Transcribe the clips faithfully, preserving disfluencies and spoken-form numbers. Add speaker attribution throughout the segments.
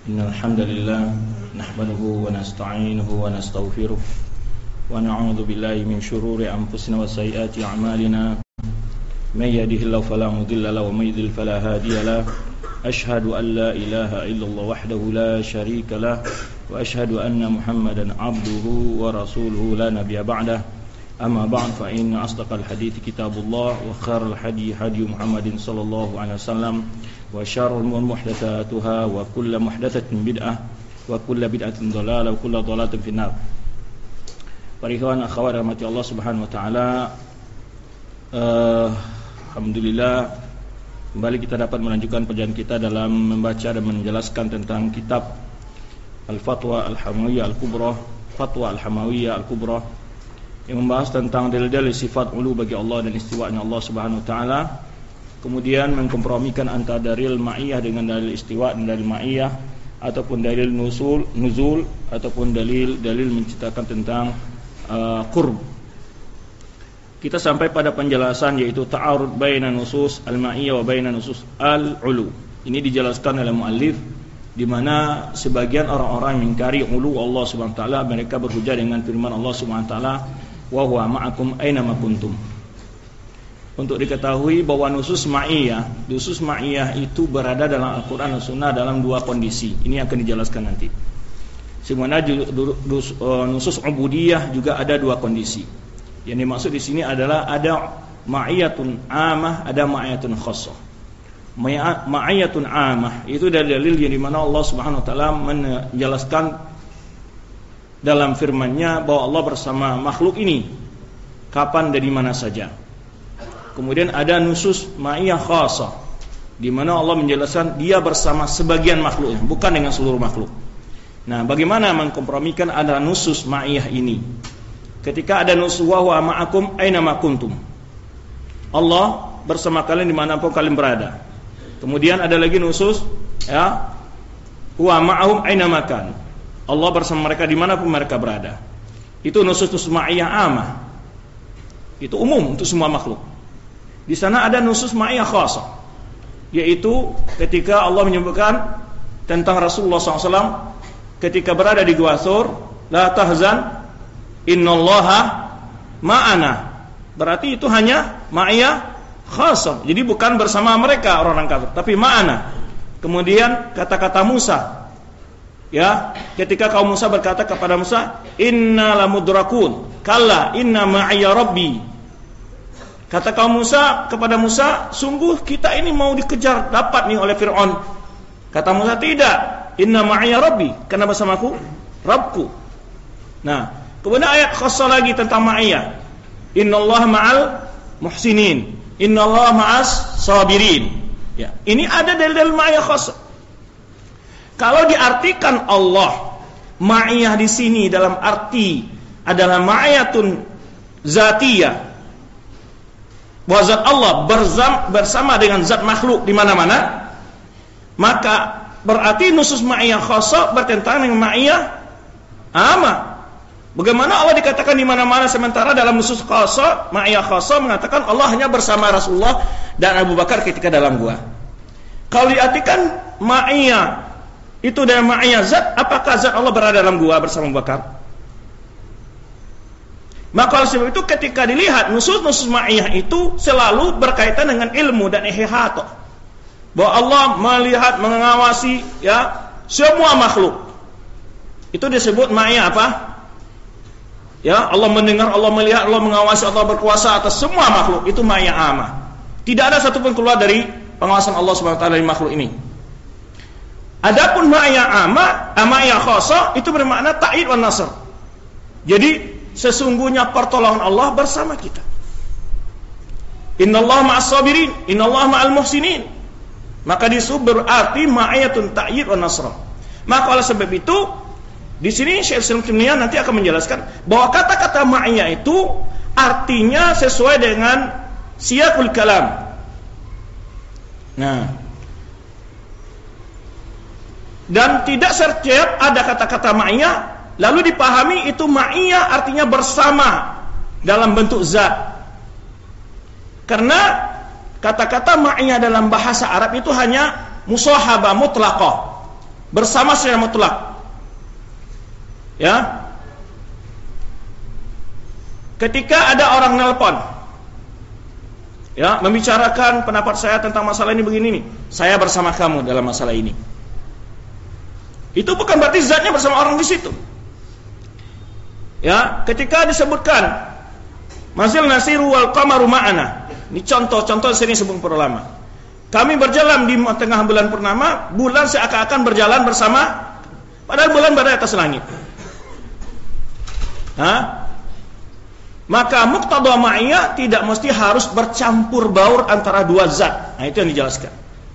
Speaker 1: إن الحمد لله نحمده ونستعينه ونستغفره ونعوذ بالله من شرور أنفسنا وسيئات أعمالنا من يهده الله فلا مضل له ومن يضلل فلا هادي له أشهد أن لا إله إلا الله وحده لا شريك له وأشهد أن محمدا عبده ورسوله لا نبي بعده أما بعد فإن أصدق الحديث كتاب الله وخير الهدي هدي محمد صلى الله عليه وسلم وشر الأمور محدثاتها وكل محدثة بدعة وكل بدعة ضلالة وكل ضلالة في النار. Para ikhwan akhwat rahmati Allah Subhanahu wa taala, uh, alhamdulillah kembali kita dapat melanjutkan perjalanan kita dalam membaca dan menjelaskan tentang kitab Al-Fatwa Al-Hamawiyah Al-Kubra, Fatwa Al-Hamawiyah Al-Kubra, yang membahas tentang dalil-dalil sifat ulu bagi Allah dan istiwa'nya Allah Subhanahu wa taala. Kemudian mengkompromikan antara dalil ma'iyah dengan dalil istiwa dan dalil ma'iyah, ataupun dalil nuzul, nuzul ataupun dalil dalil menceritakan tentang uh, qurb. Kita sampai pada penjelasan yaitu ta'arud baina nusus al-ma'iyah wa baina nusus al-ulu. Ini dijelaskan oleh muallif, di mana sebagian orang-orang yang mengingkari ulu Allah Subhanahu wa taala, mereka berhujjah dengan firman Allah Subhanahu wa taala, wa huwa ma'akum aina ma kuntum. Untuk diketahui bahwa nusus ma'iyah, nusus ma'iyah itu berada dalam Al-Quran dan Sunnah dalam dua kondisi. Ini akan dijelaskan nanti. Sebenarnya nusus ubudiyah juga ada dua kondisi. Yang dimaksud di sini adalah ada ma'iyatun amah, ada ma'iyatun khassah. Ma'iyatun amah itu dari dalil yang dimana Allah Subhanahu wa taala menjelaskan dalam firman-Nya bahwa Allah bersama makhluk ini kapan dan di mana saja. Kemudian ada nusus ma'iyah khassah, di mana Allah menjelaskan dia bersama sebagian makhluk, bukan dengan seluruh makhluk. Nah, bagaimana mengkompromikan ada nusus ma'iyah ini? Ketika ada nusus wa huwa ma'akum aina ma kuntum, Allah bersama kalian dimanapun kalian berada. Kemudian ada lagi nusus ya huwa ma'ahum aina ma kan, Allah bersama mereka dimanapun mereka berada. Itu nusus-nusus ma'iyah amah, itu umum untuk semua makhluk. Di sana ada nusus ma'iyah khassah, yaitu ketika Allah menyebutkan tentang Rasulullah shallallahu alaihi wasallam ketika berada di Gua Thur, la tahzan innallaha ma'ana. Berarti itu hanya ma'iyah khassah, jadi bukan bersama mereka orang-orang kafir, tapi ma'ana. Kemudian kata-kata Musa, ya, ketika kaum Musa berkata kepada Musa, inna lamudrakun, kalla inna ma'iya rabbi. Kata kaum Musa kepada Musa, sungguh kita ini mau dikejar dapat nih oleh Fir'aun. Kata Musa, tidak, inna ma'iya rabbi, karena bersamaku Rabbku. Nah, kemudian ayat khassah lagi tentang ma'iyah, innallaha ma'al muhsinin, innallaha ma'as sabirin. Ya, ini ada dalil-dalil ma'iyah khassah. Kalau diartikan Allah ma'iyah di sini dalam arti adalah ma'iyatun zatiyah, bahwa zat Allah bersama dengan zat makhluk di mana-mana, maka berarti nusus ma'iyah khassah bertentangan dengan ma'iyah amah. Bagaimana Allah dikatakan di mana-mana sementara dalam nusus khassah, ma'iyah khassah mengatakan Allah hanya bersama Rasulullah dan Abu Bakar ketika dalam gua. Kalau diartikan ma'iyah itu dari ma'iyah zat, apakah zat Allah berada dalam gua bersama Abu Bakar? Maka oleh sebab itu ketika dilihat nusus-nusus ma'iyah itu selalu berkaitan dengan ilmu dan ihata, bahwa Allah melihat, mengawasi ya semua makhluk. Itu disebut ma'iyah apa? Ya, Allah mendengar, Allah melihat, Allah mengawasi, Allah berkuasa atas semua makhluk. Itu ma'iyah amah. Tidak ada satupun keluar dari pengawasan Allah Subhanahu wa taala dari makhluk ini. Adapun ma'iyah amah, ma'iyah khassah itu bermakna ta'id wan nasr. Jadi sesungguhnya pertolongan Allah bersama kita. Innallaha ma'as sabirin, innallaha ma'al muhsinin. Maka disebut berarti ma'iyatun ta'yid wa nasr. Maka oleh sebab itu di sini Syekh Islam Taimiyah nanti akan menjelaskan bahwa kata-kata ma'iyah itu artinya sesuai dengan siyaqul kalam. Nah, dan tidak setiap ada kata-kata ma'iyah lalu dipahami itu ma'iyah artinya bersama dalam bentuk zat. Karena kata-kata ma'iyah dalam bahasa Arab itu hanya musahabah mutlaqah. bersama secara mutlak. Ya. Ketika ada orang nelpon, ya, membicarakan pendapat saya tentang masalah ini begini nih, saya bersama kamu dalam masalah ini. Itu bukan berarti zatnya bersama orang di situ. Ya, ketika disebutkan Mazil nasiru wal qamaru ma'ana. Ini contoh-contoh sering sebut para ulama. Kami berjalan di tengah bulan purnama, bulan seakan-akan berjalan bersama, padahal bulan berada atas langit. Hah? Maka muqtada ma'iyah tidak mesti harus bercampur baur antara dua zat. Nah, itu yang dijelaskan.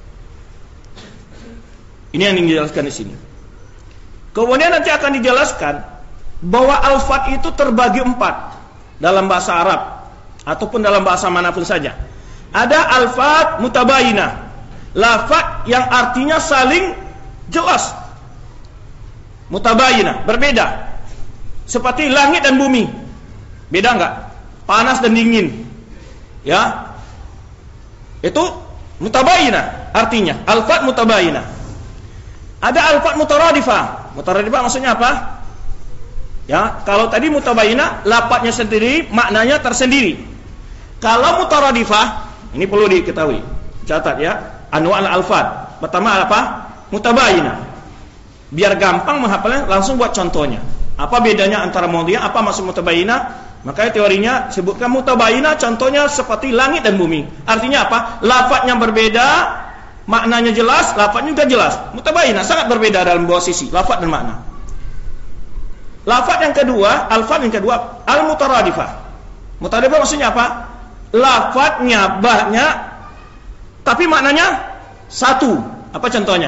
Speaker 1: Ini yang dijelaskan di sini. Kemudian nanti akan dijelaskan bahwa alfat itu terbagi empat dalam bahasa Arab ataupun dalam bahasa manapun saja. Ada alfat mutabayinah, lafaz yang artinya saling jelas. Mutabayinah, berbeda. Seperti langit dan bumi. Beda enggak? Panas dan dingin. Ya. Itu mutabayinah artinya, alfat mutabayinah. Ada alfat mutaradifah. Mutaradifah maksudnya apa? Ya, kalau tadi mutabayinah lafadznya sendiri, maknanya tersendiri. Kalau mutaradifah, ini perlu diketahui. Catat ya, anwa' al-alfat. Pertama apa? Mutabayinah. Biar gampang menghafalnya, langsung buat contohnya. Apa bedanya antara maudhi'ah, apa maksud mutabayinah? Makanya teorinya sebutkan mutabayinah contohnya seperti langit dan bumi. Artinya apa? Lafadznya berbeda, maknanya jelas, lafadznya juga jelas. Mutabayinah sangat berbeda dalam dua sisi, lafadz dan makna. Lafadz yang kedua, alfadz yang kedua, al-mutaradifah. Mutaradifah maksudnya apa? Lafadznya banyak, tapi maknanya satu. Apa contohnya?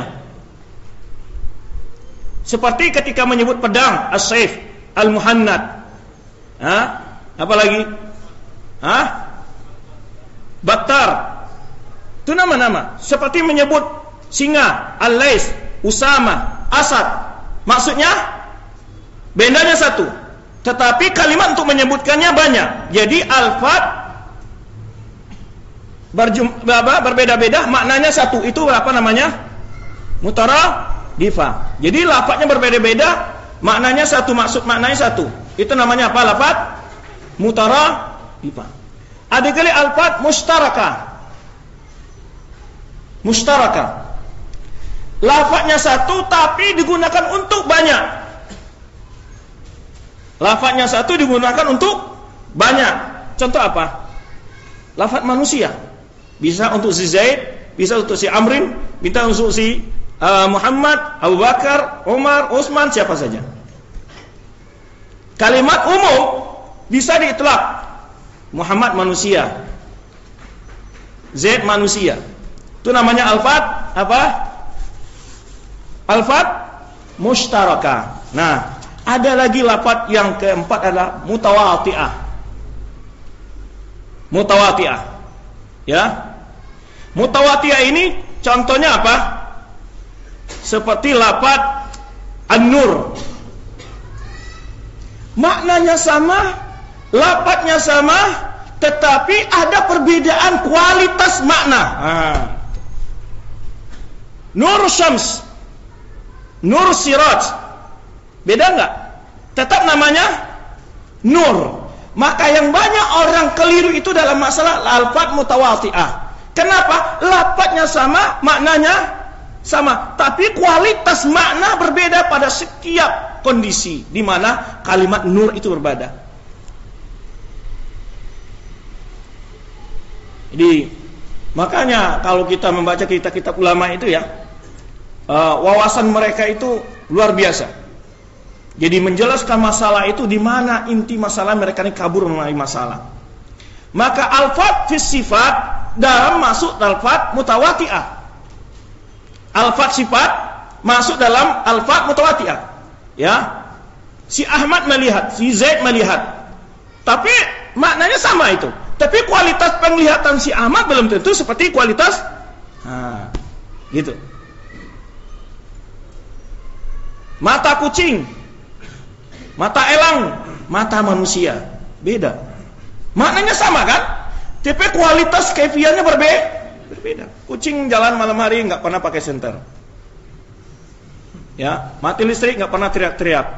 Speaker 1: Seperti ketika menyebut pedang, as-saif, al-muhannad. Hah? Apa lagi? Hah? Battar. Itu nama-nama. Seperti menyebut singa, al-lais, usama, asad. Maksudnya bendanya satu, tetapi kalimat untuk menyebutkannya banyak. Jadi alfat berbeda-beda, maknanya satu. Itu apa namanya? Mutaradifah. Jadi lafadznya berbeda-beda, maknanya satu, maksud maknanya satu. Itu namanya apa? Lafadz mutaradifah. Ada kali alfadz mustarakah. Mustarakah. Lafadznya satu tapi digunakan untuk banyak. Lafadznya satu digunakan untuk banyak. Contoh apa? Lafadz manusia. Bisa untuk si Zaid, bisa untuk si Amrin, bisa untuk si uh, Muhammad, Abu Bakar, Umar, Utsman, siapa saja. Kalimat umum bisa diitlaq. Muhammad manusia, Zaid manusia. Itu namanya alfadz apa? Alfadz mustarakah. Nah, ada lagi lafadz yang keempat adalah mutawati'ah. Mutawati'ah. Ya. Mutawati'ah ini contohnya apa? Seperti lafadz an-nur. Maknanya sama, lafadznya sama, tetapi ada perbedaan kualitas makna. Nah. Nur syams, nur siraj, beda enggak? Tetap namanya nur. Maka yang banyak orang keliru itu dalam masalah lafadz mutawati'ah. Kenapa? Lafadznya sama, maknanya sama, tapi kualitas makna berbeda pada setiap kondisi di mana kalimat nur itu berbeda. Jadi makanya kalau kita membaca kitab-kitab ulama itu ya, uh, wawasan mereka itu luar biasa. Jadi menjelaskan masalah itu di mana inti masalah, mereka ini kabur mengenai masalah. Maka alfadz fi sifat dalam masuk alfadz mutawati'ah. Alfadz sifat masuk dalam alfadz mutawati'ah. Ya, si Ahmad melihat, si Zaid melihat, tapi maknanya sama itu. Tapi kualitas penglihatan si Ahmad belum tentu seperti kualitas, nah, gitu. Mata kucing, mata elang, mata manusia, beda. Maknanya sama kan? Tapi kualitas kefiannya berbeda. Berbeda. Kucing jalan malam hari nggak pernah pakai senter. Ya, mati listrik nggak pernah teriak-teriak.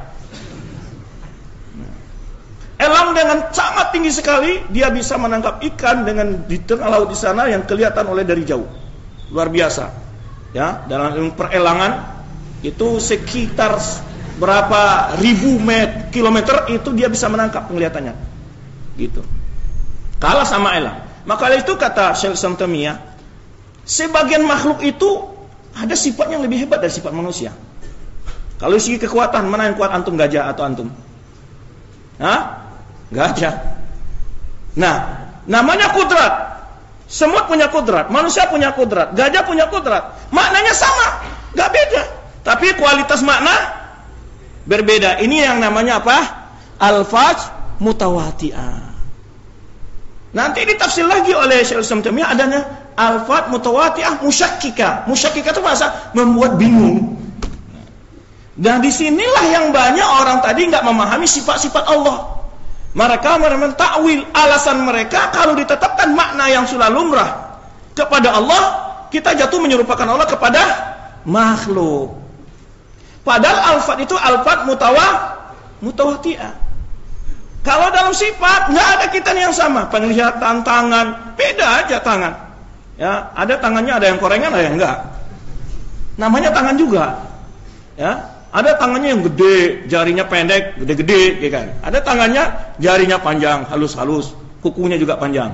Speaker 1: Elang dengan sangat tinggi sekali, dia bisa menangkap ikan dengan di tengah laut di sana yang kelihatan oleh dari jauh. Luar biasa. Ya, dalam ilmu perelangan itu sekitar berapa ribu met, kilometer itu dia bisa menangkap penglihatannya. Gitu. Kalah sama elang. Maka itu kata Syekh Islam Taimiyah, sebagian makhluk itu ada sifat yang lebih hebat dari sifat manusia. Kalau segi kekuatan, mana yang kuat, antum gajah atau antum? Hah? Gajah. Nah, namanya kudrat. Semut punya kudrat, manusia punya kudrat, gajah punya kudrat. Maknanya sama, gak beda. Tapi kualitas makna berbeda. Ini yang namanya apa? Alfaz mutawati'ah. Nanti ditafsir lagi oleh Syekh Islam Taimiyah adanya alfaz mutawati'ah musyakkikah. Musyakkikah itu bahasa membuat bingung. Dan disinilah yang banyak orang tadi nggak memahami sifat-sifat Allah. Mereka mentakwil, alasan mereka kalau ditetapkan makna yang sudah lumrah kepada Allah, kita jatuh menyerupakan Allah kepada makhluk. Padahal alfaz itu alfaz mutawa mutawati'ah. Kalau dalam sifat nggak ada kita yang sama. Penglihatan tangan beda aja tangan. Ya, ada tangannya, ada yang korengan, ada yang enggak. Namanya tangan juga. Ya. Ada tangannya yang gede, jarinya pendek, gede-gede, ya kan? Ada tangannya, jarinya panjang, halus-halus, kukunya juga panjang.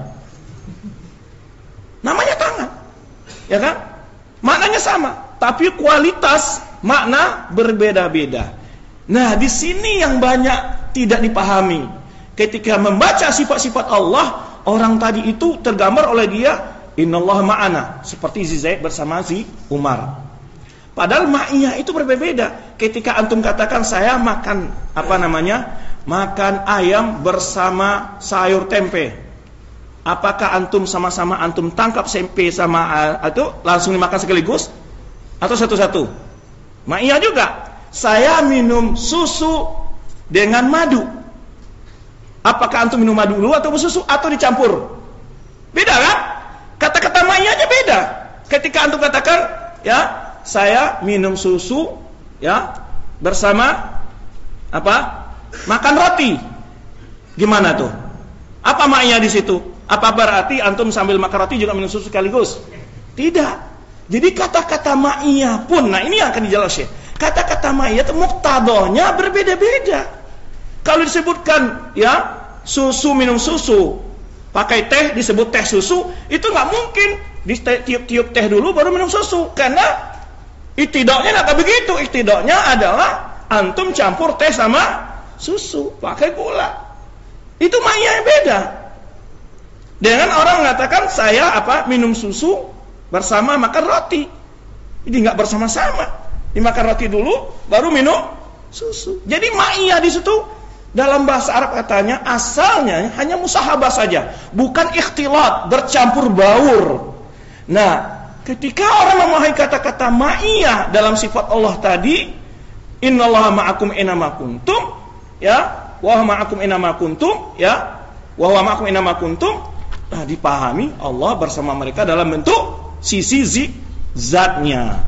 Speaker 1: Namanya tangan, ya kan? Maknanya sama, tapi kualitas makna berbeda-beda. Nah, di sini yang banyak tidak dipahami. Ketika membaca sifat-sifat Allah, orang tadi itu tergambar oleh dia, Innallaha ma'ana, seperti Zaid bersama si Umar. Padahal ma'iyah itu berbeda. Ketika antum katakan saya makan apa namanya? Makan ayam bersama sayur tempe. Apakah antum sama-sama antum tangkap tempe sama itu langsung dimakan sekaligus atau satu-satu? Ma'iyah juga. Saya minum susu dengan madu. Apakah antum minum madu dulu atau susu atau dicampur? Beda kan? Kata-kata ma'iyahnya beda. Ketika antum katakan ya saya minum susu ya bersama apa? Makan roti. Gimana tuh? Apa maknanya di situ? Apa berarti antum sambil makan roti juga minum susu sekaligus? Tidak. Jadi kata-kata ma'iyah pun, nah ini yang akan dijelaskan. Kata-kata ma'iyah itu muqtadahnya berbeda-beda. Kalau disebutkan ya susu minum susu, pakai teh disebut teh susu, itu nggak mungkin ditiup-tiup teh dulu baru minum susu, karena iktidaknya nggak begitu. Iktidaknya adalah antum campur teh sama susu, pakai gula. Itu ma'iyah yang beda. Dengan orang mengatakan saya apa minum susu bersama makan roti. Jadi nggak bersama-sama. Dimakan roti dulu, baru minum susu. Jadi ma'iyah di situ dalam bahasa Arab katanya asalnya hanya musahabah saja, bukan ikhtilat, bercampur baur. Nah, ketika orang memahami kata-kata ma'iyah dalam sifat Allah tadi, innallaha ma'akum inama kuntum, ya, wa ma'akum inama kuntum, ya, wa ma'akum inama kuntum, nah, dipahami Allah bersama mereka dalam bentuk sisi zi, zatnya.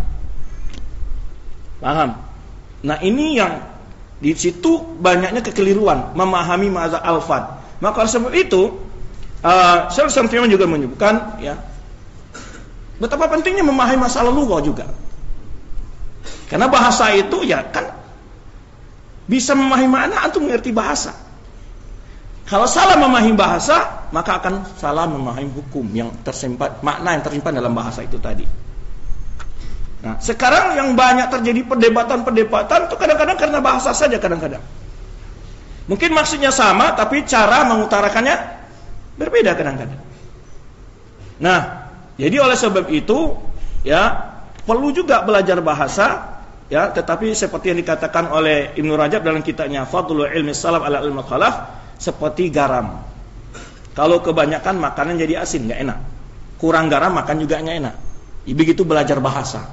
Speaker 1: Paham? Nah, ini yang di situ banyaknya kekeliruan memahami mazhab al-fad. Maka oleh sebab itu, uh, Syekh Islam Taimiyah juga menyebutkan, ya, betapa pentingnya memahami masalah lugah juga. Karena bahasa itu ya kan bisa memahami makna, antum mengerti bahasa. Kalau salah memahami bahasa, maka akan salah memahami hukum yang tersimpan, makna yang tersimpan dalam bahasa itu tadi. Nah, sekarang yang banyak terjadi perdebatan-perdebatan itu kadang-kadang karena bahasa saja kadang-kadang. Mungkin maksudnya sama, tapi cara mengutarakannya berbeda kadang-kadang. Nah, jadi oleh sebab itu, ya, perlu juga belajar bahasa, ya, tetapi seperti yang dikatakan oleh Ibnu Rajab dalam kitabnya Fadlul Ilmi Salaf ala Ilmi Khalaf, seperti garam. Kalau kebanyakan makanan jadi asin, nggak enak. Kurang garam makan juga nggak enak. Begitu belajar bahasa.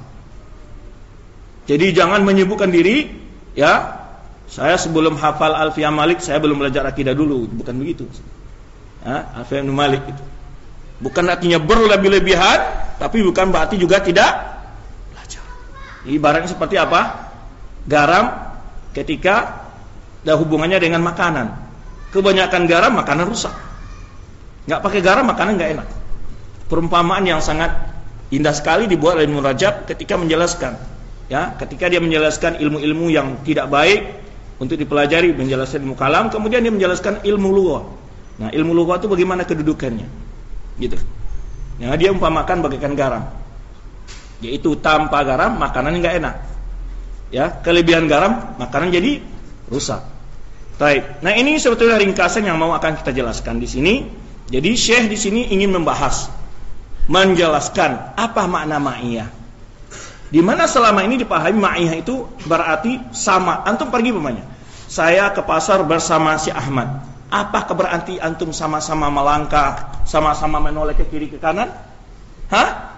Speaker 1: Jadi jangan menyibukkan diri, ya. Saya sebelum hafal Alfiyah Malik, saya belum belajar akidah dulu, bukan begitu. Ya, Alfiyah Malik itu. Bukan artinya berlebih-lebihan, tapi bukan berarti juga tidak belajar. Ibaratnya seperti apa? garam ketika ada hubungannya dengan makanan. Kebanyakan garam makanan rusak. Nggak pakai garam makanan nggak enak. Perumpamaan yang sangat indah sekali dibuat oleh Ibnu Rajab ketika menjelaskan, ya, ketika dia menjelaskan ilmu-ilmu yang tidak baik untuk dipelajari, menjelaskan ilmu kalam, kemudian dia menjelaskan ilmu lughah. Nah, ilmu lughah itu bagaimana kedudukannya, gitu. Nah, dia umpamakan bagaikan garam, yaitu tanpa garam makanan nggak enak, ya, kelebihan garam makanan jadi rusak. Baik. Nah, ini sebetulnya ringkasan yang mau akan kita jelaskan di sini. Jadi Syekh di sini ingin membahas, menjelaskan apa makna ma'iyah. Di mana selama ini dipahami ma'iyah itu berarti sama. Antum pergi pemanya, saya ke pasar bersama si Ahmad. Apakah berarti antum sama-sama melangkah, sama-sama menoleh ke kiri ke kanan? Hah?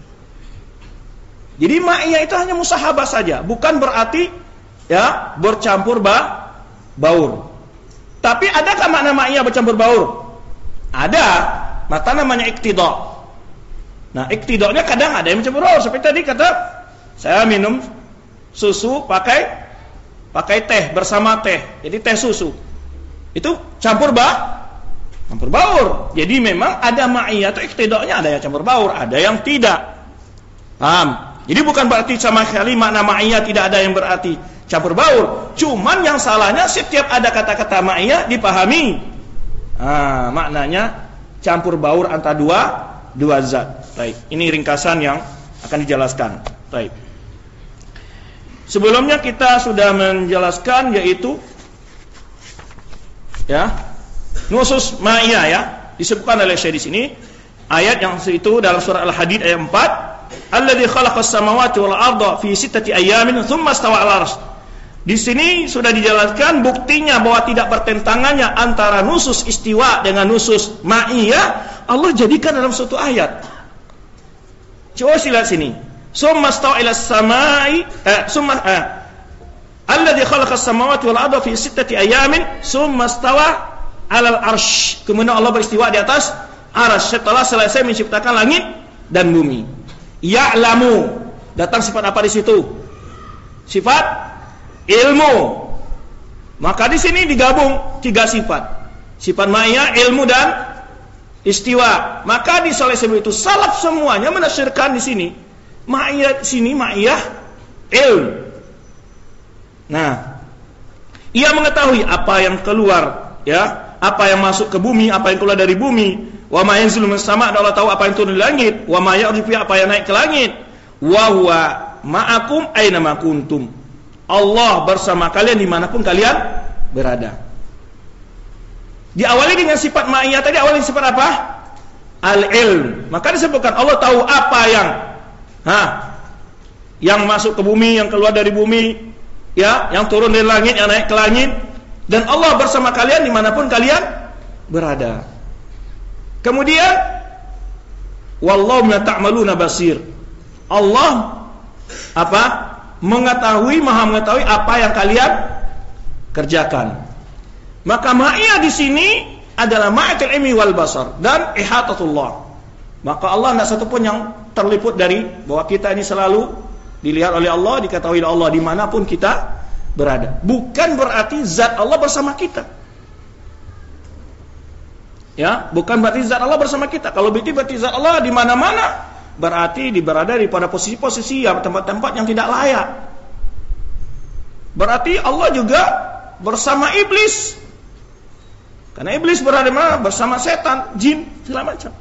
Speaker 1: Jadi ma'iyah itu hanya musahabah saja, bukan berarti ya bercampur ba, baur. Tapi adakah makna ma'iyah bercampur baur? Ada, maka namanya iktidha. Nah, iktidhanya kadang ada yang bercampur baur. Seperti tadi kata, saya minum susu pakai pakai teh bersama teh. Jadi teh susu. Itu campur ba, campur baur. Jadi memang ada ma'iyah atau iktidhanya, ada yang campur baur, ada yang tidak. Paham? Jadi bukan berarti sama sekali makna ma'iyah tidak ada yang berarti campur baur. Cuman yang salahnya setiap ada kata-kata ma'iyah dipahami, ah, maknanya campur baur antara dua dua zat. Baik, ini ringkasan yang akan dijelaskan. Baik. Sebelumnya kita sudah menjelaskan yaitu ya, nusus ma'iyah ya, disebutkan oleh Syekh di sini ayat yang itu dalam surah Al-Hadid ayat empat, alladzi khalaqas samawati wal arda fi sittati ayamin tsumma istawa 'alal 'arsy. Di sini sudah dijelaskan buktinya bahwa tidak bertentangannya antara nusus istiwa dengan nusus ma'iyah. Allah jadikan dalam suatu ayat. Coba lihat sini. Tsumma istawa 'ilas samai eh summa eh alladzi khalaqas samawati wal arda fi sittati ayamin tsumma istawa 'alal 'arsy. Kemudian Allah beristiwa di atas arsy setelah selesai menciptakan langit dan bumi. Ya'lamu, datang sifat apa di situ? Sifat ilmu. Maka di sini digabung tiga sifat. Sifat ma'iyah, ilmu dan istiwa. Maka di soleh sebelum itu salaf semuanya menafsirkan di sini ma'iyah, di sini ma'iyah ilmu. Nah, ia mengetahui apa yang keluar, ya, apa yang masuk ke bumi, apa yang keluar dari bumi. Wa ma yanzilu minas sama', Allah tahu apa yang turun di langit. Wa ma ya'ruju apa yang naik ke langit. Wa huwa ma'akum aina ma kuntum. Allah bersama kalian dimanapun kalian berada. Diawali dengan sifat ma'iyah tadi, awalnya sifat apa? Al-ilm. Maka disebutkan Allah tahu apa yang ha, yang masuk ke bumi, yang keluar dari bumi, ya, yang turun dari langit, yang naik ke langit. Dan Allah bersama kalian dimanapun kalian berada. Kemudian wallahu ma ta'maluna basir. Allah apa? Mengetahui, maha mengetahui apa yang kalian kerjakan. Maka ma'iyah di sini adalah ma'atul ilmi wal basar dan ihatatullah. Maka Allah tidak satu pun yang terliput dari bahwa kita ini selalu dilihat oleh Allah, diketahui oleh Allah dimanapun kita berada. Bukan berarti zat Allah bersama kita. Ya, bukan berarti zat Allah bersama kita. Kalau berarti berarti zat Allah di mana-mana, berarti berada di pada posisi-posisi yang tempat-tempat yang tidak layak. Berarti Allah juga bersama iblis. Karena iblis berada di mana? Bersama setan, jin, segala macam.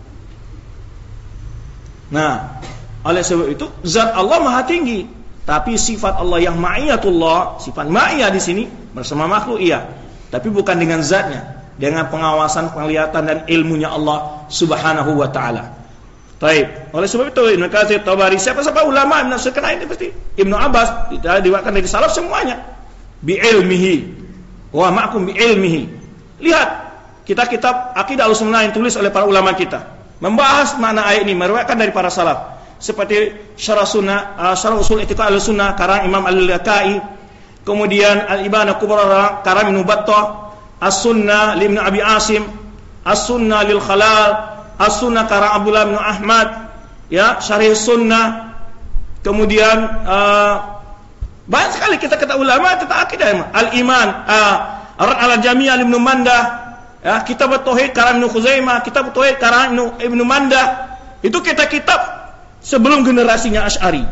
Speaker 1: Nah, oleh sebab itu zat Allah maha tinggi, tapi sifat Allah yang ma'iyatullah, sifat ma'iyah di sini bersama makhluk iya, tapi bukan dengan zatnya, dengan pengawasan, penglihatan dan ilmunya Allah Subhanahu wa taala. Baik, oleh sebab itu Ibnu Katsir, Tabari, siapa-siapa ulama menafsirkan ayat ini pasti Ibnu Abbas diwakilkan dari salaf semuanya bi ilmihi wa ma'akum bi ilmihi. Lihat kita kitab Aqidah Ahlussunnah yang tulis oleh para ulama kita membahas makna ayat ini, meriwayatkan dari para salaf seperti Syarah Sunnah, uh, Syarah Usul I'tiqad Ahlussunnah karang Imam Al-Laka'i, kemudian Al-Ibanah Kubra karang Ibnu Battah, As-Sunnah li Ibnu Abi Asim, As-Sunnah lil Khalal, As-Sunnah karang Abdullah bin Ahmad, ya, Syarih Sunnah, kemudian uh, Banyak sekali kita kata ulama tentang akidah. Al-Iman, Ar-Rad al-Jami' Ibnu Mandah, ya, kitab Tauhid karangan Ibnu Khuzaimah, kitab Tauhid karangan Ibnu Mandah. Itu kitab-kitab sebelum generasinya Asy'ari.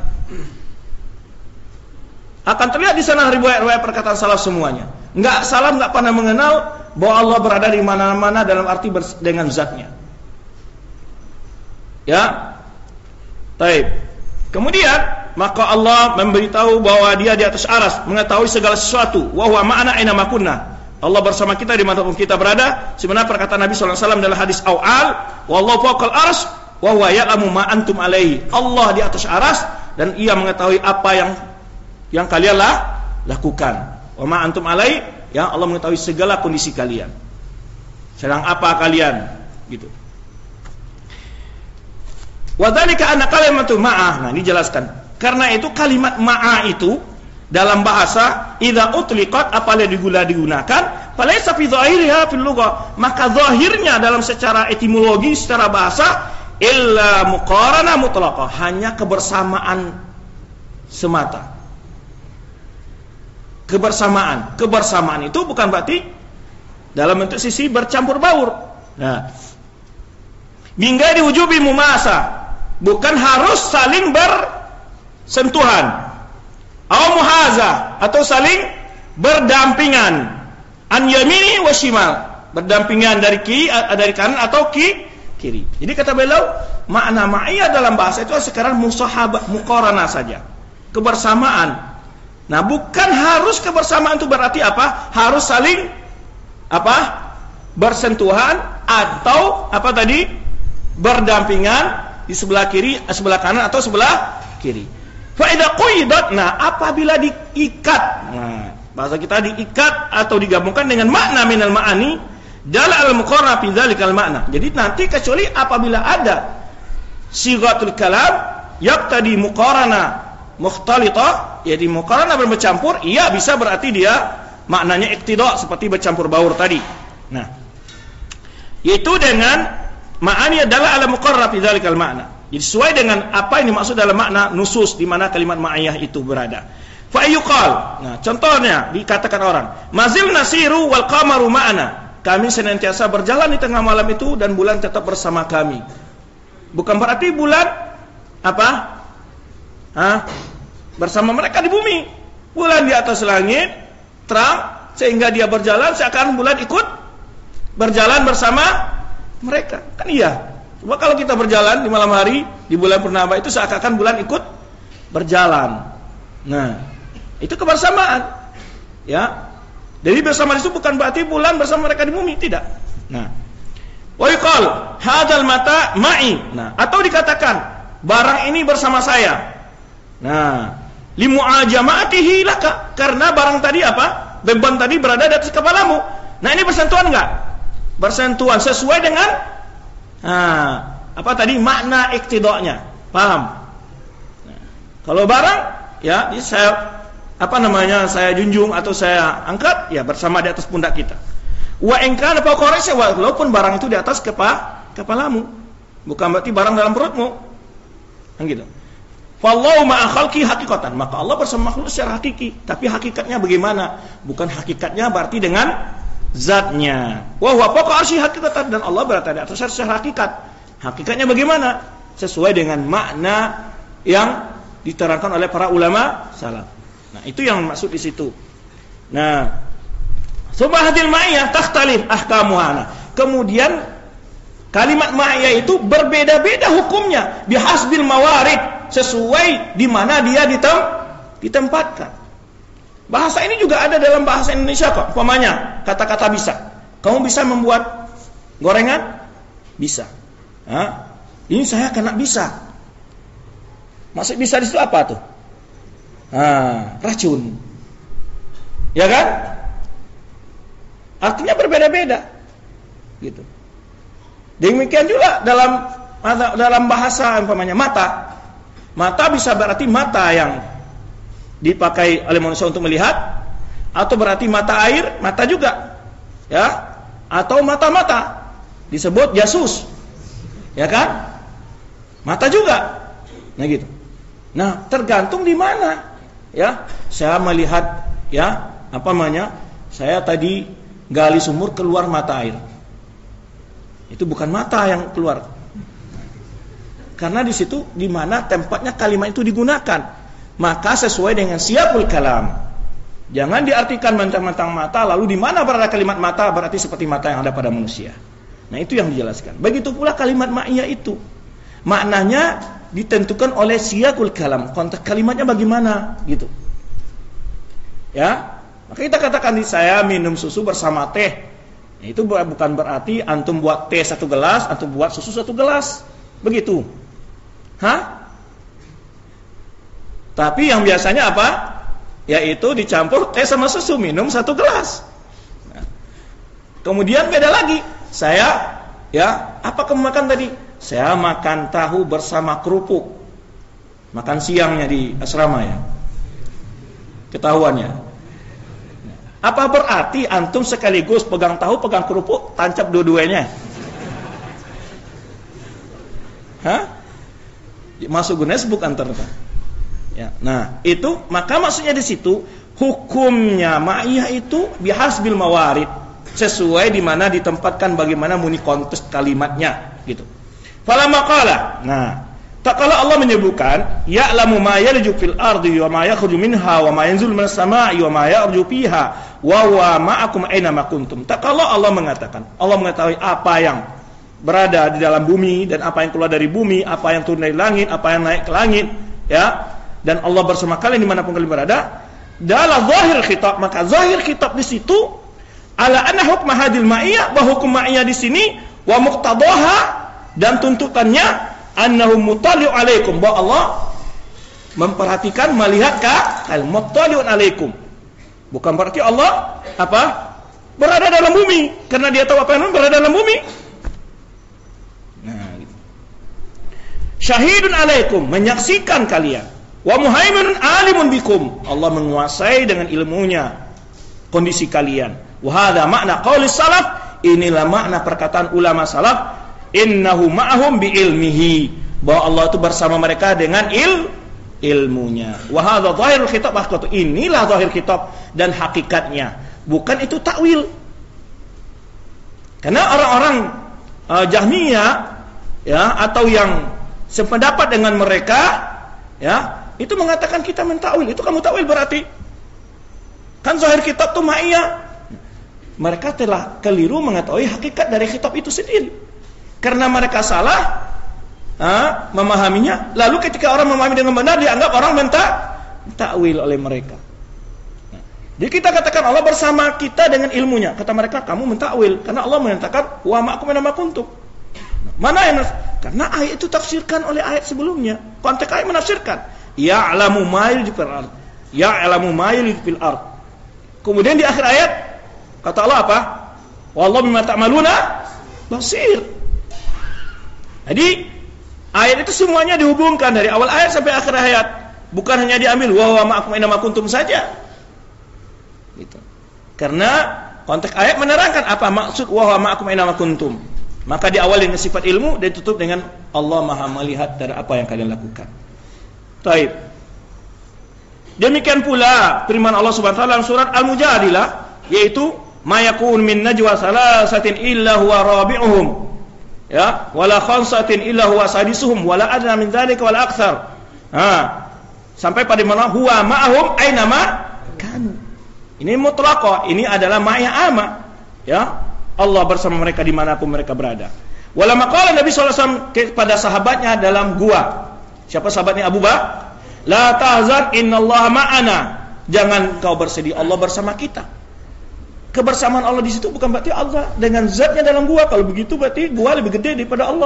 Speaker 1: Akan terlihat di sana riwayat-riwayat perkataan salaf semuanya. Enggak, salaf enggak pernah mengenal bahwa Allah berada di mana-mana dalam arti dengan zatnya. Ya. Baik. Kemudian maka Allah memberitahu bahwa Dia di atas arsy, mengetahui segala sesuatu. Wa huwa ma'ana aina ma kunna. Allah bersama kita dimanapun kita berada. Sebenarnya perkataan Nabi sallallahu alaihi wasallam dalam hadis Awal, wallahu fawqal arsy wa huwa ya'lamu ma antum alaihi. Allah di atas arsy dan Ia mengetahui apa yang yang kalian lah lakukan. Wa ma antum alaihi, ya, Allah mengetahui segala kondisi kalian. Sedang apa kalian, gitu. Wa dzalika anna kalimatu ma'ah. Nah, ini jelaskan. Karena itu kalimat ma'ah itu dalam bahasa idza utliqat apabila digunakan, falaysa fi dhahiriha fil lughah, maka zahirnya dalam secara etimologi, secara bahasa illa muqarana mutlaqah, hanya kebersamaan semata. Kebersamaan, kebersamaan itu bukan berarti dalam bentuk sisi bercampur baur. Nah, bingga diwujubi mumasa, bukan harus saling bersentuhan. Au muhaza, atau saling berdampingan. An yamini wa shimal, berdampingan dari kiri, dari kanan atau ki, kiri. Jadi kata beliau, makna ma'iyah dalam bahasa itu sekarang musahabah, muqaranah saja. Kebersamaan. Nah, bukan harus kebersamaan itu berarti apa? Harus saling apa? Bersentuhan atau apa tadi? Berdampingan di sebelah kiri, sebelah kanan atau sebelah kiri. Fa idza qidat, nah apabila diikat. Nah, bahasa kita diikat atau digabungkan dengan makna minal ma'ani dalla al-muqarrana fi dzalikal makna. Jadi nanti kecuali apabila ada sighatul kalam yaqtadi muqarana mukhtalitah, jadi muqarana bercampur, iya bisa berarti dia maknanya iqtida seperti bercampur baur tadi. Nah, yaitu dengan ma'ani adalah ala muqarrana fi dzalikal makna. Jadi sesuai dengan apa yang dimaksud dalam makna nusus di mana kalimat ma'iyah itu berada. Fa yuqal, nah contohnya dikatakan orang, mazil nasiru wal qamaru ma'ana. Kami senantiasa berjalan di tengah malam itu dan bulan tetap bersama kami. Bukan berarti bulan apa? Hah? Bersama mereka di bumi. Bulan di atas langit terang sehingga dia berjalan seakan bulan ikut berjalan bersama mereka. Kan iya. Coba kalau kita berjalan di malam hari di bulan purnama itu seakan bulan ikut berjalan. Nah, itu kebersamaan. Ya. Jadi bersama itu bukan berarti bulan bersama mereka di bumi, tidak. Nah, wa yuqal hadzal mata ma'i. Nah, atau dikatakan barang ini bersama saya. Nah, limu'ajamatihi laka, karena barang tadi apa? Beban tadi berada di atas kepalamu. Nah, ini bersentuhan enggak? Bersentuhan sesuai dengan nah, apa tadi makna iktidanya. Paham? Nah, kalau barang ya, saya apa namanya? Saya junjung atau saya angkat ya bersama di atas pundak kita. Wa in kana fawqa ra'si, walaupun barang itu di atas kepala kepalamu. Bukan berarti barang dalam perutmu. Kan gitu. Wallahu ma'a khalqi hakikatan, maka Allah bersama makhluk secara hakiki. Tapi hakikatnya bagaimana? Bukan hakikatnya berarti dengan zatnya. Wa huwa fawqa arsy hakikatan, dan Allah berada di atas secara hakikat. Hakikatnya bagaimana? Sesuai dengan makna yang diterangkan oleh para ulama salaf. Nah, itu yang maksud di situ. Nah, subhadil ma'iyah takhtalif ahkamuha. Nah, kemudian kalimat ma'iyah itu berbeda-beda hukumnya bihasbil mawarid, sesuai di mana dia ditem, ditempatkan. Bahasa ini juga ada dalam bahasa Indonesia kok. Umpamanya kata-kata bisa. Kamu bisa membuat gorengan? Bisa. Hah? Ini saya kena bisa. Maksud bisa di situ apa tuh? Ah, racun. Ya kan? Artinya berbeda-beda. Gitu. Demikian juga dalam dalam bahasa umpamanya mata. Mata bisa berarti mata yang dipakai oleh manusia untuk melihat, atau berarti mata air, mata juga. Ya, atau mata-mata disebut jasus. Ya kan? Mata juga. Nah gitu. Nah, tergantung di mana. Ya, saya melihat ya, apa namanya? Saya tadi gali sumur keluar mata air. Itu bukan mata yang keluar. Karena di situ di mana tempatnya kalimat itu digunakan. Maka sesuai dengan siyaqul kalam. Jangan diartikan mentang-mentang mata lalu di mana berada kalimat mata berarti seperti mata yang ada pada manusia. Nah, itu yang dijelaskan. Begitu pula kalimat ma'iyah itu. Maknanya ditentukan oleh siyaqul kalam. Konteks kalimatnya bagaimana gitu. Ya. Maka kita katakan di saya minum susu bersama teh. Nah, itu bukan berarti antum buat teh satu gelas, antum buat susu satu gelas. Begitu. Hah? Tapi yang biasanya apa? Yaitu dicampur teh sama susu, minum satu gelas. Nah, kemudian beda lagi. Saya, ya, apa kamu makan tadi? Saya makan tahu bersama kerupuk. Makan siangnya di asrama ya. Ketahuannya. Apa berarti antum sekaligus pegang tahu, pegang kerupuk, tancap dua-duanya? Hah? Masuk gunes bukan ternyata. Ya, nah, itu maka maksudnya di situ hukumnya ma'iyah itu bihasbil mawarid, sesuai di mana ditempatkan bagaimana muni konteks kalimatnya gitu. Fala maqala. Nah, tak kala Allah menyebutkan ya'lamu ma yarju fil ardi wa ma yakhruju minha wa ma yanzulu minas sama'i wa ma yarju fiha wa huwa ma'akum aina ma kuntum. Tak kala Allah mengatakan, Allah mengetahui apa yang berada di dalam bumi dan apa yang keluar dari bumi, apa yang turun dari langit, apa yang naik ke langit, ya. Dan Allah bersama kalian dimanapun kalian berada. Dalam zahir khitab, maka zahir khitab di situ ala anna hukma hadil ma'iyah, bahwa hukum ma'iyah di sini wa muqtadaha, dan tuntutannya annahu mutali'u alaikum, bahwa Allah memperhatikan, melihat ka al mutali'un alaikum. Bukan berarti Allah apa? Berada dalam bumi, karena dia tahu apa yang berada dalam bumi. Nah, gitu. Syahidun alaikum, menyaksikan kalian. Wa muhaiminun alimun bikum, Allah menguasai dengan ilmunya kondisi kalian. Wa hadza makna qauli salaf, inilah makna perkataan ulama salaf, innahu ma'ahum bi ilmihi, bahwa Allah itu bersama mereka dengan il ilmunya. Wa hadza zahirul khitab, inilah zahir khitab dan hakikatnya, bukan itu takwil. Karena orang-orang uh, Jahmiyah ya, atau yang sependapat dengan mereka ya, itu mengatakan kita mentakwil. Itu kamu takwil berarti. Kan zahir kitab itu ma'iyah. Mereka telah keliru mengetahui hakikat dari kitab itu sendiri. Karena mereka salah ha, memahaminya. Lalu ketika orang memahami dengan benar, dianggap orang menta takwil oleh mereka. Nah, jadi kita katakan Allah bersama kita dengan ilmunya. Kata mereka, kamu mentakwil. Karena Allah menyatakan wa ma'akum aina ma kuntum. Mana yang karena ayat itu tafsirkan oleh ayat sebelumnya. Konteks ayat menafsirkan ya'lamu ma yalju fil ard, ya'lamu ma yalju fil ard. Kemudian di akhir ayat kata Allah apa? Wallahu bima ta'maluna basir. Jadi ayat itu semuanya dihubungkan dari awal ayat sampai akhir ayat, bukan hanya diambil wa huwa ma'akum aina ma kuntum saja. Gitu. Karena konteks ayat menerangkan apa maksud wa huwa ma'akum aina ma kuntum. Maka diawali dengan sifat ilmu dan ditutup dengan Allah Maha melihat dari apa yang kalian lakukan. Taib. Demikian pula firman Allah Subhanahu wa taala dalam surat Al-Mujadilah, yaitu ma yakun min najwa salasatin illa huwa rabi'uhum, ya, wala khamsatin illa huwa sadisuhum wala adna min dzalika wala aktsar. Ha. Sampai pada mana huwa ma'ahum aina ma kanu. Ini mutlaqah, ini adalah ma'iyah amma, ya. Allah bersama mereka dimanapun mereka berada. Wala maqala Nabi sallallahu alaihi wasallam kepada sahabatnya dalam gua. Siapa sahabatnya? Abu Bakar. La tahzan innallaha ma'ana. Jangan kau bersedih, Allah bersama kita. Kebersamaan Allah di situ bukan berarti Allah dengan zatnya dalam gua. Kalau begitu berarti gua lebih gede daripada Allah.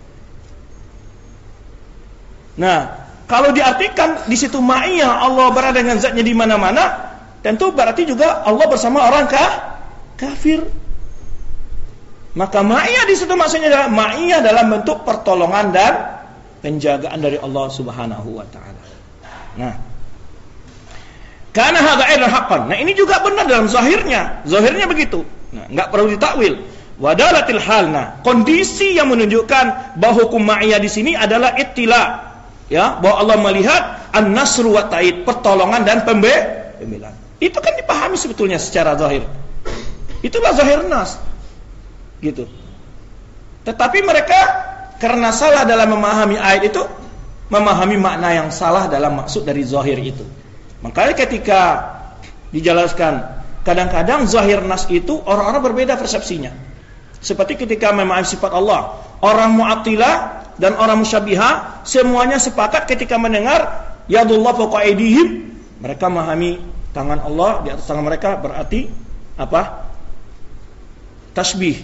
Speaker 1: Nah, kalau diartikan di situ ma'iyah, Allah berada dengan zatnya di mana-mana, tentu berarti juga Allah bersama orang kah? Kafir. Maka ma'iyah di situ maksudnya adalah ma'iyah dalam bentuk pertolongan dan penjagaan dari Allah Subhanahu wa taala. Nah, karena hadza aidan haqqan. Nah, ini juga benar dalam zahirnya. Zahirnya begitu. Nah, enggak perlu ditakwil. Wadalatil hal. Nah, kondisi yang menunjukkan bahwa hukum ma'iyah di sini adalah ittila. Ya, bahwa Allah melihat an-nasru wa ta'id, pertolongan dan pembelaan. Itu kan dipahami sebetulnya secara zahir. Itulah zahir nas. Gitu. Tetapi mereka karena salah dalam memahami ayat itu, memahami makna yang salah dalam maksud dari zahir itu. Makanya ketika dijelaskan, kadang-kadang zahir nas itu orang-orang berbeda persepsinya. Seperti ketika memahami sifat Allah, orang Mu'attilah dan orang Musyabbiha semuanya sepakat ketika mendengar yadullah fawqa aydihim, mereka memahami tangan Allah di atas tangan mereka berarti apa? Tasbih.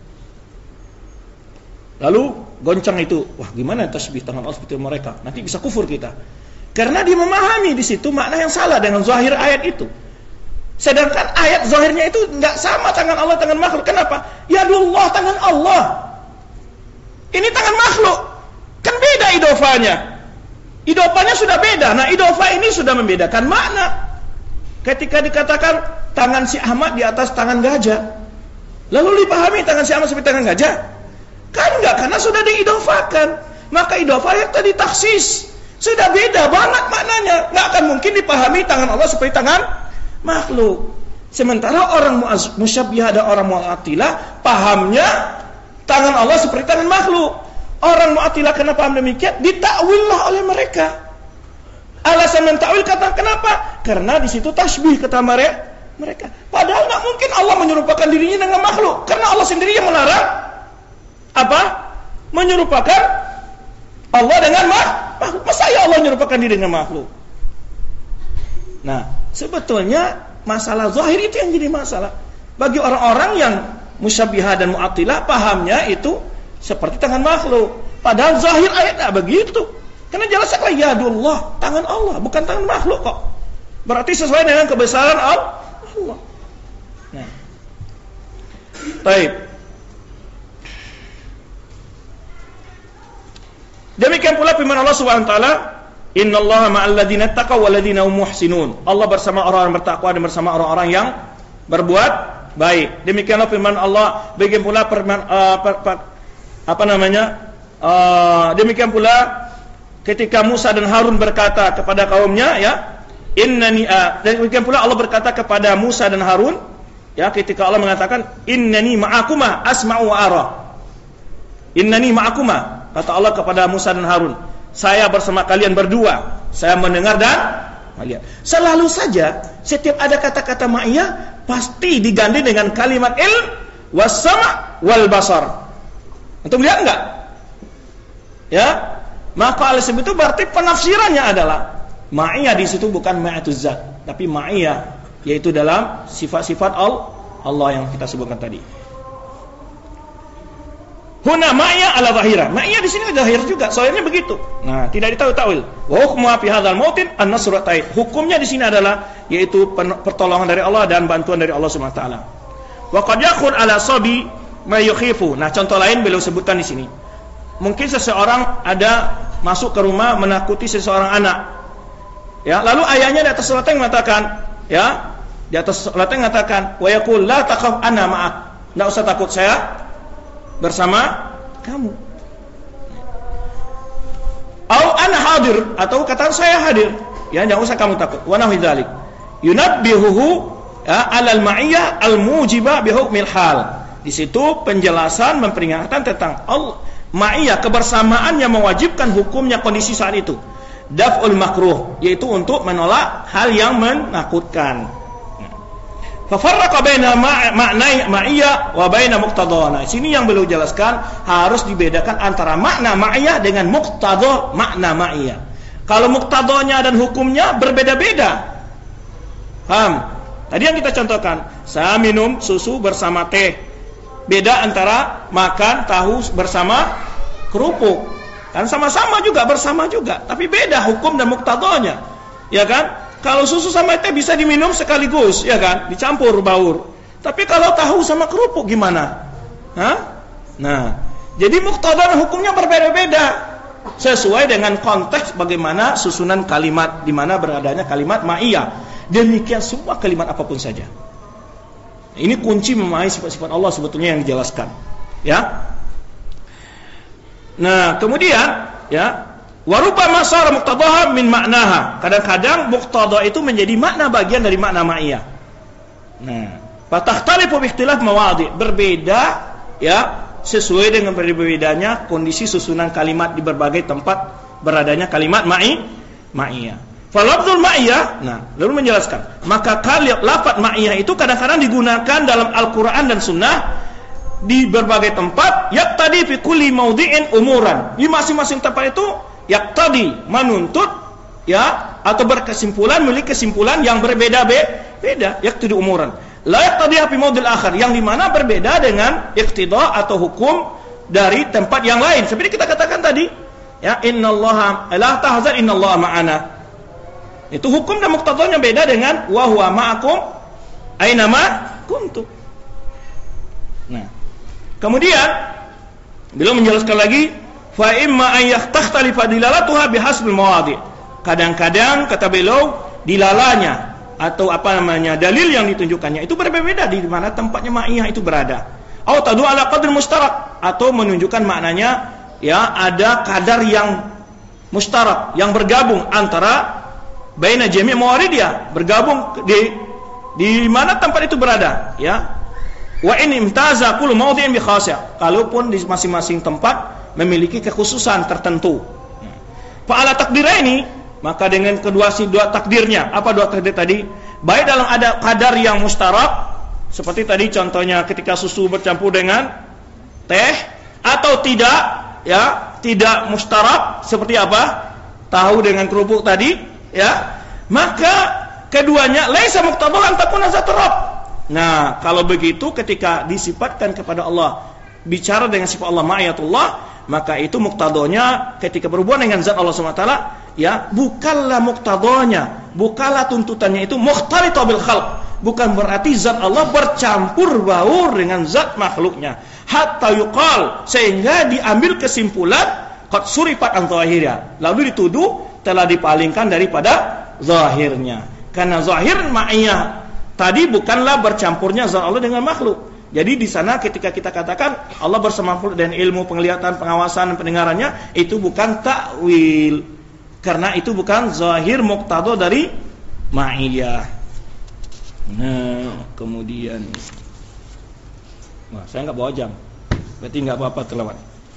Speaker 1: Lalu goncang itu, wah gimana tasbih tangan Allah seperti mereka? Nanti bisa kufur kita. Karena dia memahami di situ makna yang salah dengan zahir ayat itu. Sedangkan ayat zahirnya itu enggak sama tangan Allah tangan makhluk. Kenapa? Yadullah tangan Allah. Ini tangan makhluk. Kan beda idofanya. Idofanya sudah beda. Nah, idofa ini sudah membedakan makna. Ketika dikatakan tangan si Ahmad di atas tangan gajah, lalu dipahami tangan si Ahmad seperti tangan gajah? Kan enggak, karena sudah diidofakan. Maka idofa yang tadi taksis. Sudah beda banget maknanya. Enggak akan mungkin dipahami tangan Allah seperti tangan makhluk. Sementara orang Musyabbiha dan orang Mu'attilah pahamnya tangan Allah seperti tangan makhluk. Orang Mu'attilah kenapa paham demikian? Ditakwillah oleh mereka. Alasan mentakwil kata kenapa? Karena di situ tasbih kata mereka. Padahal nggak mungkin Allah menyerupakan dirinya dengan makhluk, karena Allah sendiri yang melarang apa? Menyerupakan Allah dengan makhluk. Masa ya Allah menyerupakan diri dengan makhluk? Nah, sebetulnya masalah zahir itu yang jadi masalah. Bagi orang-orang yang Musyabbiha dan Mu'attilah pahamnya itu seperti tangan makhluk. Padahal zahir ayat nggak begitu. Karena jelas sekali yadullah, tangan Allah, bukan tangan makhluk kok. Berarti sesuai dengan kebesaran Allah. Nah. Baik. Demikian pula firman Allah Subhanahu wa taala, "Innallaha ma'al ladzina taqaw wal ladzina hum muhsinun." Allah bersama orang-orang bertakwa dan bersama orang-orang yang berbuat baik. Demikianlah firman Allah. Demikian pula firman uh, per, per, apa namanya? Uh, demikian pula ketika Musa dan Harun berkata kepada kaumnya, ya, innani uh, dan demikian pula Allah berkata kepada Musa dan Harun, ya, ketika Allah mengatakan innani ma'akuma asma'u wa ara. Innani ma'akuma, kata Allah kepada Musa dan Harun, saya bersama kalian berdua, saya mendengar dan melihat. Selalu saja setiap ada kata-kata ma'iyah pasti digandeng dengan kalimat ilm was-sama' wal basar. Antum lihat enggak? Ya, maka oleh sebab itu berarti penafsirannya adalah ma'iyah di situ bukan ma'iyatuz zat, tapi ma'iyah yaitu dalam sifat-sifat Allah yang kita sebutkan tadi. Huna ma'iyah ala zahirah. Ma'iyah di sini zahir juga, soalnya begitu. Nah, tidak ditahu ta'wil. Wa hukmu fi hadzal mautin an-nasr wa ta'id. Hukumnya di sini adalah yaitu pertolongan dari Allah dan bantuan dari Allah Subhanahu wa taala. Wa qad yakhun ala sabi ma yukhifu. Nah, contoh lain beliau sebutkan di sini. Mungkin seseorang ada masuk ke rumah menakuti seseorang anak. Ya, lalu ayahnya di atas loteng mengatakan, ya, di atas loteng mengatakan, wa yaqul la taqaf ana ma'ak. Enggak usah takut, saya bersama kamu. Au ana hadir, atau kata saya hadir. Ya, jangan usah kamu takut. Wa nahwi dzalik. Yunabbihuhu ya, alal ma'iyah al-mujibah bi hukmil hal. Di situ penjelasan memperingatkan tentang Allah ma'iyah, kebersamaan yang mewajibkan hukumnya kondisi saat itu. Daf'ul makruh, yaitu untuk menolak hal yang menakutkan. Fafarraqa baina ma'nai ma'iyah wa baina muqtadana. Sini yang beliau jelaskan harus dibedakan antara makna ma'iyah dengan muqtada makna ma'iyah. Kalau muqtadanya dan hukumnya berbeda-beda. Paham? Tadi yang kita contohkan, saya minum susu bersama teh. Beda antara makan tahu bersama kerupuk. Kan sama-sama juga bersama juga, tapi beda hukum dan muqtadanya. Ya kan? Kalau susu sama teh bisa diminum sekaligus, ya kan? Dicampur baur. Tapi kalau tahu sama kerupuk gimana? Hah? Nah, jadi muqtada dan hukumnya berbeda-beda sesuai dengan konteks bagaimana susunan kalimat, di mana beradanya kalimat ma'iyah. Demikian semua kalimat apapun saja. Ini kunci memahami sifat-sifat Allah sebetulnya yang dijelaskan. Ya. Nah, kemudian, ya, Wa rubbama sara muqtadaha min ma'naha. Kadang-kadang muqtada itu menjadi makna bagian dari makna ma'iyah. Nah, fatakhtalifu bi ikhtilaf mawadhi. Berbeda ya, sesuai dengan berbedanya kondisi susunan kalimat di berbagai tempat beradanya kalimat ma'i ma'iyah. Falafzul ma'iyah, nah, lalu menjelaskan, maka kalimat lafaz ma'iyah itu kadang-kadang digunakan dalam Al-Qur'an dan Sunnah di berbagai tempat, yaqtadi fi kulli mawdhi'in umuran. Di masing-masing tempat itu yaqtadi menuntut ya atau berkesimpulan memiliki kesimpulan yang berbeda-beda, yaqtadi umuran. La yaqtadi fi mawdhi'il akhar, yang di mana berbeda dengan iqtida atau hukum dari tempat yang lain. Seperti kita katakan tadi, ya innallaha la tahzan innallaha ma'ana. Itu hukum dan muqtadanya beda dengan wa huwa ma'akum aina ma kuntum. Nah, kemudian beliau menjelaskan lagi, fa imma an yakhtalifa dilalatuha bihasbil mawadhi. Kadang-kadang kata beliau dilalanya atau apa namanya dalil yang ditunjukkannya itu berbeda di mana tempatnya ma'iyah itu berada. Atau tadu ala qadr mustarak, atau menunjukkan maknanya ya ada kadar yang mustarak yang bergabung antara baina jami' mawaridiyah, bergabung di di mana tempat itu berada ya. Wa in imtaza kullu mawdhi'in bi khasiyah, kalaupun di masing-masing tempat memiliki kekhususan tertentu. Fa ala takdiraini, maka dengan kedua si dua takdirnya, apa dua takdir tadi? Baik dalam ada kadar yang mustarak, seperti tadi contohnya ketika susu bercampur dengan teh, atau tidak ya, tidak mustarak seperti apa? Tahu dengan kerupuk tadi, ya. Maka keduanya laisa muqtadahan takuna zatur rabb. Nah, kalau begitu ketika disifatkan kepada Allah, bicara dengan sifat Allah ma'iyatullah, maka itu muqtadanya ketika berhubungan dengan zat Allah subhanahu wa taala, ya, bukanlah muqtadanya, bukanlah tuntutannya itu mukhtalita bil khalq, bukan berarti zat Allah bercampur baur dengan zat makhluknya, hatta yuqal, sehingga diambil kesimpulan qad surifat an zahirnya, lalu dituduh telah dipalingkan daripada zahirnya. Karena zahir ma'iyah tadi bukanlah bercampurnya zat Allah dengan makhluk. Jadi di sana ketika kita katakan Allah bersama makhluk dan ilmu, penglihatan, pengawasan, dan pendengarannya, itu bukan takwil. Karena itu bukan zahir muqtada dari ma'iyah. Nah, kemudian wah, saya enggak bawa jam. Berarti enggak apa-apa terlewat.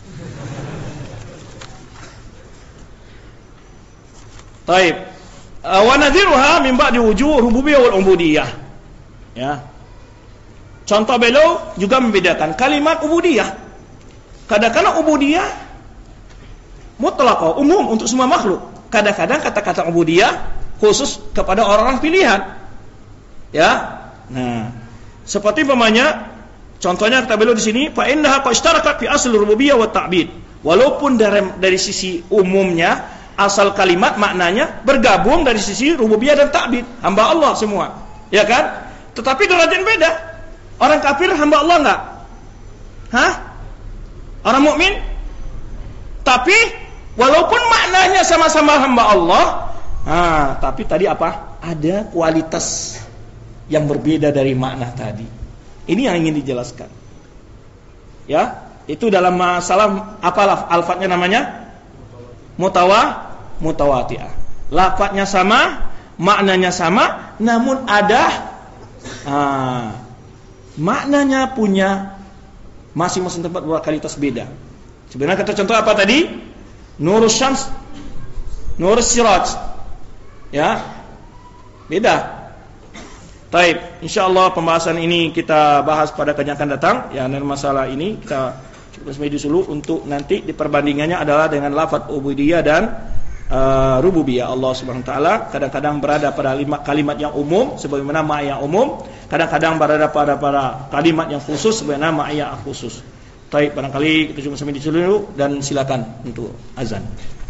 Speaker 1: Taib. Wa nadhiruha min ba'di wujuh rububiyyah wal ubudiyah. Ya. Contoh beliau juga membedakan kalimat ubudiyah. Kadang-kadang ubudiyah mutlaqah, umum untuk semua makhluk. Kadang-kadang kata-kata ubudiyah khusus kepada orang-orang pilihan. Ya. Nah, seperti umpamanya contohnya kata beliau di sini, fa innaha qad ishtarakat fi asl rububiyyah wa ta'bid. Walaupun dari, dari sisi umumnya asal kalimat maknanya bergabung dari sisi rububiyah dan ta'bid, hamba Allah semua. Ya kan? Tetapi derajat beda. Orang kafir hamba Allah enggak? Hah? Orang mukmin? Tapi walaupun maknanya sama-sama hamba Allah, ah, tapi tadi apa? Ada kualitas yang berbeda dari makna tadi. Ini yang ingin dijelaskan. Ya, itu dalam masalah apa alfatnya namanya? Mutawa, mutawati'ah. Lafadznya sama, maknanya sama, namun ada ah, maknanya punya masing-masing tempat berkualitas beda. Sebenarnya kata contoh apa tadi? Nurus syams, nurus siraj. Ya. Beda. Taib. Insyaallah pembahasan ini kita bahas pada kajian akan datang. Ya, dan masalah ini kita cukup sampai dulu untuk nanti di perbandingannya adalah dengan lafaz ubudiyah dan Uh, rububiyah Allah Subhanahu wa taala. Kadang-kadang berada pada lima kalimat yang umum sebagaimana ma'iyah umum, kadang-kadang berada pada para kalimat yang khusus sebagaimana ma'iyah khusus. Baik, barangkali kita cuma sampai di sini dulu dan silakan untuk azan.